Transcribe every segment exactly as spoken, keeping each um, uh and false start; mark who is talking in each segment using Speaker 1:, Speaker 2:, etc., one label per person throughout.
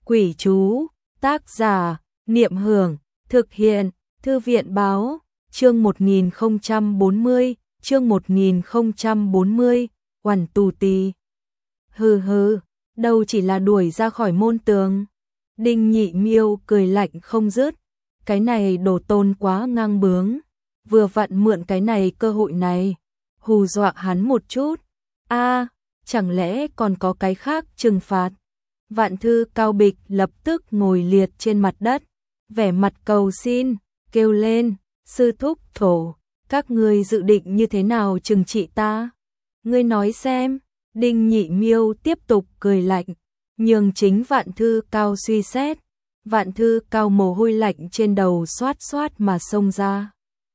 Speaker 1: Quỷ chú, tác giả, Niệm Hưởng, thực hiện, Thư viện báo, chương một nghìn không trăm bốn mươi, chương một nghìn không trăm bốn mươi, Oản tù tì. Hừ hừ, đâu chỉ là đuổi ra khỏi môn tường. Đinh Nhị Miêu cười lạnh không dứt, cái này đồ tôn quá ngang bướng, vừa vặn mượn cái này cơ hội này, hù dọa hắn một chút. A, chẳng lẽ còn có cái khác trừng phạt? Vạn Thư Cao Bịch lập tức ngồi liệt trên mặt đất, vẻ mặt cầu xin, kêu lên, sư thúc thổ, các ngươi dự định như thế nào trừng trị ta? Ngươi nói xem. Đinh Nhị Miêu tiếp tục cười lạnh, nhường chính Vạn Thư Cao suy xét. Vạn Thư Cao mồ hôi lạnh trên đầu xoát xoát mà xông ra.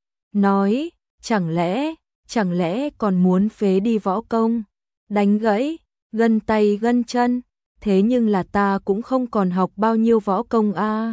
Speaker 1: Nói, chẳng lẽ, chẳng lẽ còn muốn phế đi võ công, đánh gãy, gân tay gân chân, thế nhưng là ta cũng không còn học bao nhiêu võ công a. À.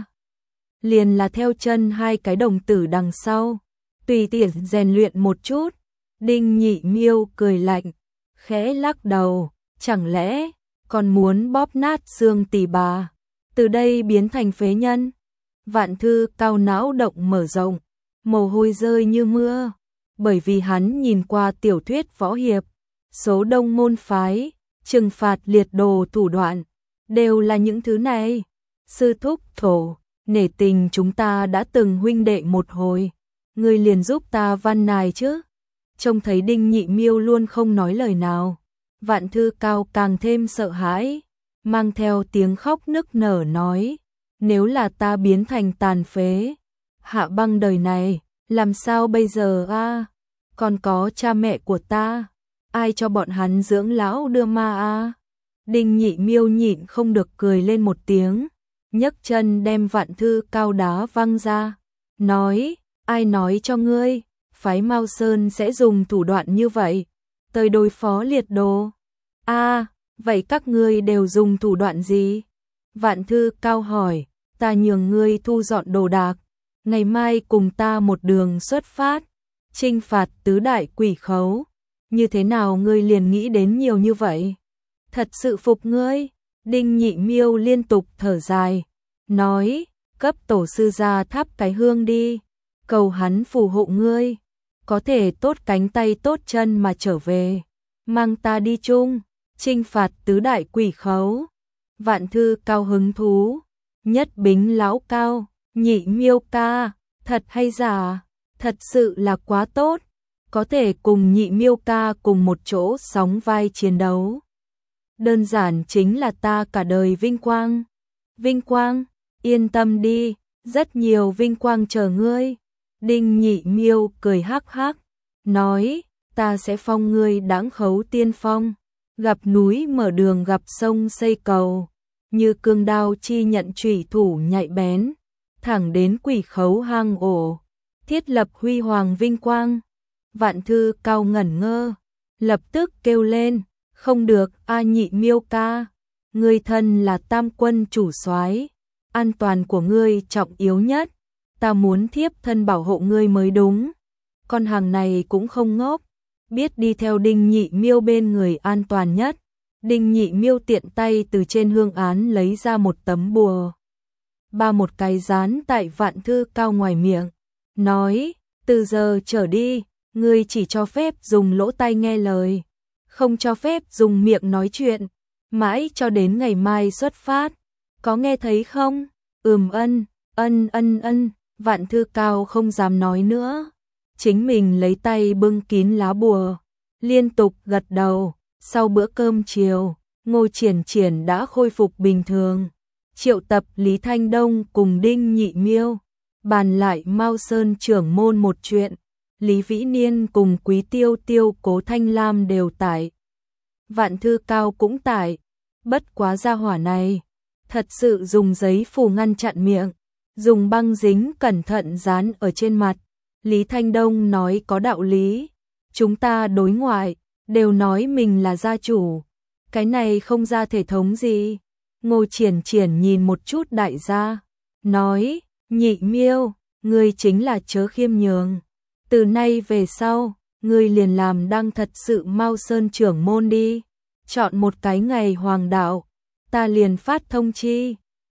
Speaker 1: Liền là theo chân hai cái đồng tử đằng sau, tùy tiện rèn luyện một chút. Đinh Nhị Miêu cười lạnh, khẽ lắc đầu, chẳng lẽ còn muốn bóp nát xương tỳ bà, từ đây biến thành phế nhân? Vạn Thư Cao não động mở rộng, mồ hôi rơi như mưa, bởi vì hắn nhìn qua tiểu thuyết võ hiệp, số đông môn phái, trừng phạt liệt đồ thủ đoạn, đều là những thứ này. Sư thúc thổ, nể tình chúng ta đã từng huynh đệ một hồi, ngươi liền giúp ta văn nài chứ. Trông thấy Đinh Nhị Miêu luôn không nói lời nào, Vạn Thư Cao càng thêm sợ hãi, mang theo tiếng khóc nức nở nói, nếu là ta biến thành tàn phế, hạ băng đời này, làm sao bây giờ a? À? Còn có cha mẹ của ta, ai cho bọn hắn dưỡng lão đưa ma a? À? Đinh Nhị Miêu nhịn không được cười lên một tiếng, nhấc chân đem Vạn Thư Cao đá văng ra, nói, ai nói cho ngươi, phái Mao Sơn sẽ dùng thủ đoạn như vậy, tới đối phó liệt đồ. A, à, vậy các ngươi đều dùng thủ đoạn gì? Vạn Thư Cao hỏi, ta nhường ngươi thu dọn đồ đạc, ngày mai cùng ta một đường xuất phát, chinh phạt tứ đại quỷ khấu. Như thế nào ngươi liền nghĩ đến nhiều như vậy? Thật sự phục ngươi. Đinh Nhị Miêu liên tục thở dài, nói, cấp tổ sư ra thắp cái hương đi, cầu hắn phù hộ ngươi, có thể tốt cánh tay tốt chân mà trở về, mang ta đi chung, chinh phạt tứ đại quỷ khấu. Vạn Thư Cao hứng thú, nhất bính lão cao, Nhị Miêu ca, thật hay giả? Thật sự là quá tốt, có thể cùng Nhị Miêu ca cùng một chỗ sóng vai chiến đấu. Đơn giản chính là ta cả đời vinh quang. Vinh quang, yên tâm đi, rất nhiều vinh quang chờ ngươi. Đinh Nhị Miêu cười hắc hắc, nói, ta sẽ phong ngươi đãng khấu tiên phong, gặp núi mở đường gặp sông xây cầu, như cương đao chi nhận chủy thủ nhạy bén, thẳng đến quỷ khấu hang ổ, thiết lập huy hoàng vinh quang. Vạn Thư Cao ngẩn ngơ, lập tức kêu lên, không được, a Nhị Miêu ca, ngươi thân là tam quân chủ soái, an toàn của ngươi trọng yếu nhất, ta muốn thiếp thân bảo hộ ngươi mới đúng. Con hàng này cũng không ngốc, biết đi theo Đinh Nhị Miêu bên người an toàn nhất. Đinh Nhị Miêu tiện tay từ trên hương án lấy ra một tấm bùa, ba một cái dán tại Vạn Thư Cao ngoài miệng, nói, từ giờ trở đi, ngươi chỉ cho phép dùng lỗ tai nghe lời, không cho phép dùng miệng nói chuyện, mãi cho đến ngày mai xuất phát, có nghe thấy không? Ừm ân, ân ân ân. Vạn Thư Cao không dám nói nữa, chính mình lấy tay bưng kín lá bùa, liên tục gật đầu. Sau bữa cơm chiều, Ngô Triển Triển đã khôi phục bình thường, triệu tập Lý Thanh Đông cùng Đinh Nhị Miêu, bàn lại Mao Sơn trưởng môn một chuyện. Lý Vĩ Niên cùng Quý Tiêu Tiêu Cố Thanh Lam đều tại, Vạn Thư Cao cũng tại, bất quá gia hỏa này, thật sự dùng giấy phủ ngăn chặn miệng, dùng băng dính cẩn thận dán ở trên mặt. Lý Thanh Đông nói có đạo lý, chúng ta đối ngoại, đều nói mình là gia chủ, cái này không ra thể thống gì. Ngô Triển Triển nhìn một chút đại gia, nói, Nhị Miêu, ngươi chính là chớ khiêm nhường, từ nay về sau, ngươi liền làm đang thật sự Mao Sơn trưởng môn đi, chọn một cái ngày hoàng đạo, ta liền phát thông chi.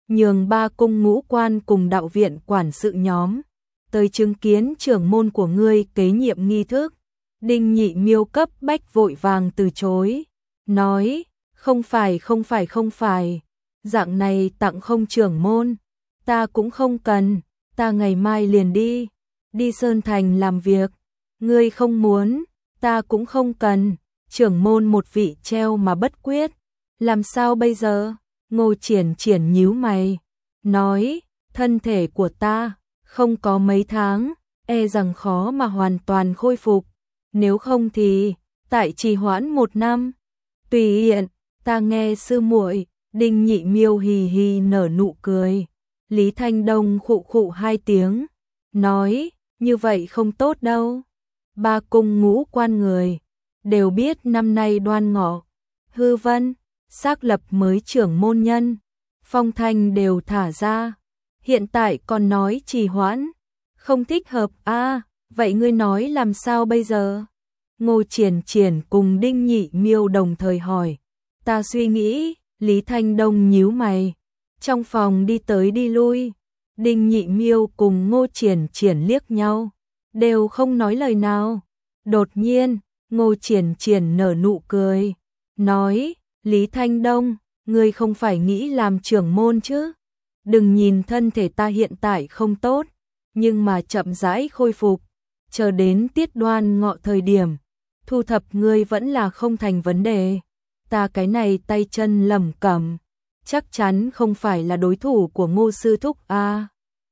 Speaker 1: nhường ba cung ngũ quan cùng đạo viện quản sự nhóm tới chứng kiến trưởng môn của ngươi kế nhiệm nghi thức. Đinh Nhị Miêu cấp bách vội vàng từ chối, nói, không phải không phải không phải, dạng này tặng không trưởng môn, ta cũng không cần, ta ngày mai liền đi, đi Sơn Thành làm việc, ngươi không muốn, ta cũng không cần, trưởng môn một vị treo mà bất quyết, làm sao bây giờ? Ngô Triển Triển nhíu mày, nói, thân thể của ta không có mấy tháng, e rằng khó mà hoàn toàn khôi phục, nếu không thì tại trì hoãn một năm. Tùy hiện, ta nghe sư muội. Đinh Nhị Miêu hì hì nở nụ cười. Lý Thanh Đông khụ khụ hai tiếng, nói, như vậy không tốt đâu. Ba cung ngũ quan người đều biết năm nay Đoan Ngọ, Hư Vân xác lập mới trưởng môn nhân, phong thanh đều thả ra, hiện tại còn nói trì hoãn, không thích hợp a, à, vậy ngươi nói làm sao bây giờ? Ngô Triển Triển cùng Đinh Nhị Miêu đồng thời hỏi. Ta suy nghĩ. Lý Thanh Đông nhíu mày, trong phòng đi tới đi lui. Đinh Nhị Miêu cùng Ngô Triển Triển liếc nhau, đều không nói lời nào. Đột nhiên, Ngô Triển Triển nở nụ cười, nói, Lý Thanh Đông, ngươi không phải nghĩ làm trưởng môn chứ? Đừng nhìn thân thể ta hiện tại không tốt, nhưng mà chậm rãi khôi phục, chờ đến tiết Đoan Ngọ thời điểm, thu thập ngươi vẫn là không thành vấn đề. Ta cái này tay chân lẩm cẩm, chắc chắn không phải là đối thủ của Ngô sư thúc a. À.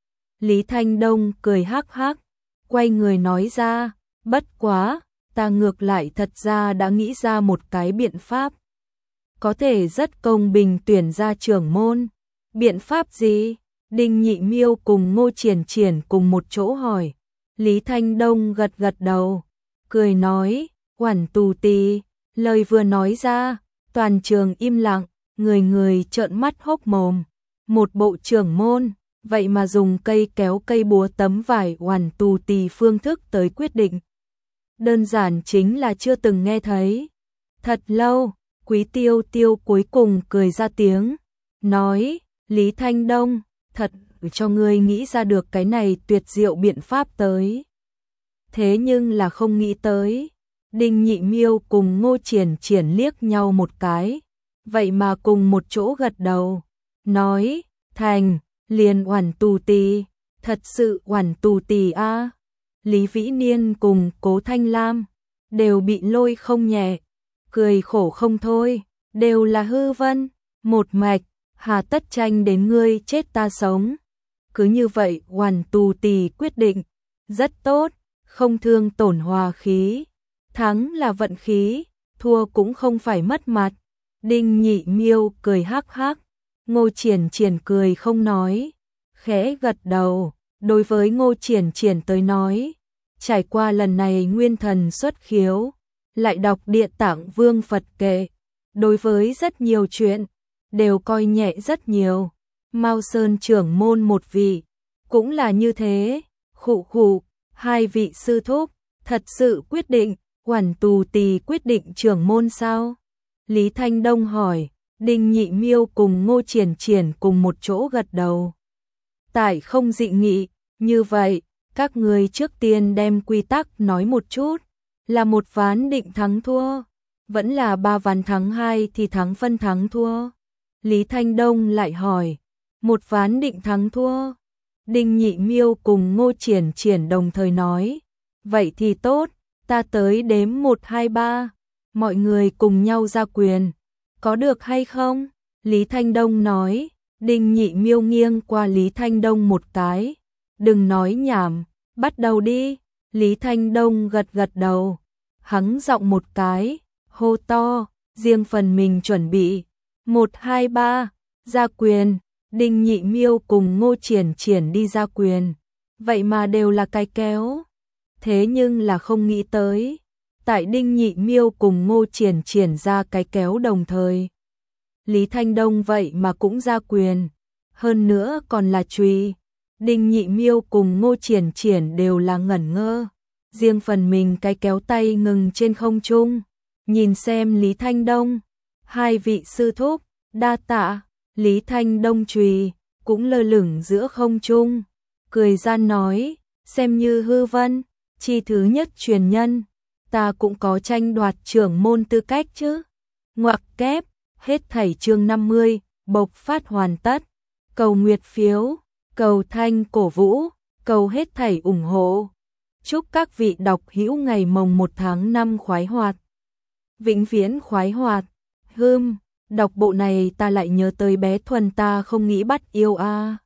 Speaker 1: Lý Thanh Đông cười hắc hắc, quay người nói ra, bất quá, ta ngược lại thật ra đã nghĩ ra một cái biện pháp. Có thể rất công bình tuyển ra trưởng môn. Biện pháp gì? Đinh Nhị Miêu cùng Ngô Triển Triển cùng một chỗ hỏi. Lý Thanh Đông gật gật đầu, cười nói, Quản Tù Tì. Lời vừa nói ra, toàn trường im lặng, người người trợn mắt hốc mồm. Một bộ trưởng môn, vậy mà dùng cây kéo cây búa tấm vải Quản Tù Tì phương thức tới quyết định. Đơn giản chính là chưa từng nghe thấy. Thật lâu, Quý Tiêu Tiêu cuối cùng cười ra tiếng, nói, Lý Thanh Đông, thật cho ngươi nghĩ ra được cái này tuyệt diệu biện pháp tới. Thế nhưng là không nghĩ tới. Đinh Nhị Miêu cùng Ngô Triển Triển liếc nhau một cái, vậy mà cùng một chỗ gật đầu, nói, thành, liền Oản Tù Tì, thật sự Oản Tù Tì a. À. Lý Vĩ Niên cùng Cố Thanh Lam đều bị lôi không nhẹ, cười khổ không thôi, đều là hư vân, một mạch, hà tất tranh đến ngươi chết ta sống. Cứ như vậy Oản Tù Tì quyết định, rất tốt, không thương tổn hòa khí. Thắng là vận khí, thua cũng không phải mất mặt. Đinh Nhị Miêu cười hắc hắc, Ngô Triển Triển cười không nói, khẽ gật đầu. Đối với Ngô Triển Triển tới nói, trải qua lần này nguyên thần xuất khiếu, lại đọc Địa Tạng Vương Phật kệ, đối với rất nhiều chuyện đều coi nhẹ rất nhiều. Mao Sơn trưởng môn một vị, cũng là như thế. Khụ khụ, hai vị sư thúc, thật sự quyết định. Oản Tù Tì quyết định trưởng môn sao? Lý Thanh Đông hỏi. Đinh Nhị Miêu cùng Ngô Triển Triển cùng một chỗ gật đầu. Tại không dị nghị, như vậy, các người trước tiên đem quy tắc nói một chút, là một ván định thắng thua, vẫn là ba ván thắng hai thì thắng phân thắng thua. Lý Thanh Đông lại hỏi, một ván định thắng thua. Đinh Nhị Miêu cùng Ngô Triển Triển đồng thời nói, vậy thì tốt. Ta tới đếm một hai ba, mọi người cùng nhau ra quyền, có được hay không? Lý Thanh Đông nói. Đinh Nhị Miêu nghiêng qua Lý Thanh Đông một cái, đừng nói nhảm, bắt đầu đi. Lý Thanh Đông gật gật đầu, hắng giọng một cái, hô to, riêng phần mình chuẩn bị, một hai ba, ra quyền. Đinh Nhị Miêu cùng Ngô Triển Triển đi ra quyền, vậy mà đều là cái kéo. Thế nhưng là không nghĩ tới, tại Đinh Nhị Miêu cùng Ngô Triển Triển ra cái kéo đồng thời, Lý Thanh Đông vậy mà cũng ra quyền, hơn nữa còn là chùy. Đinh Nhị Miêu cùng Ngô Triển Triển đều là ngẩn ngơ, riêng phần mình cái kéo tay ngừng trên không trung, nhìn xem Lý Thanh Đông. Hai vị sư thúc, đa tạ. Lý Thanh Đông chùy, cũng lơ lửng giữa không trung, cười gian nói, xem như hư vân, chi thứ nhất truyền nhân, ta cũng có tranh đoạt trưởng môn tư cách chứ. Ngoặc kép, hết thảy chương năm mươi, bộc phát hoàn tất. Cầu nguyệt phiếu, cầu thanh cổ vũ, cầu hết thảy ủng hộ. Chúc các vị đọc hữu ngày mồng một tháng năm khoái hoạt. Vĩnh viễn khoái hoạt. Hưm, đọc bộ này ta lại nhớ tới bé Thuần ta không nghĩ bắt yêu a. À.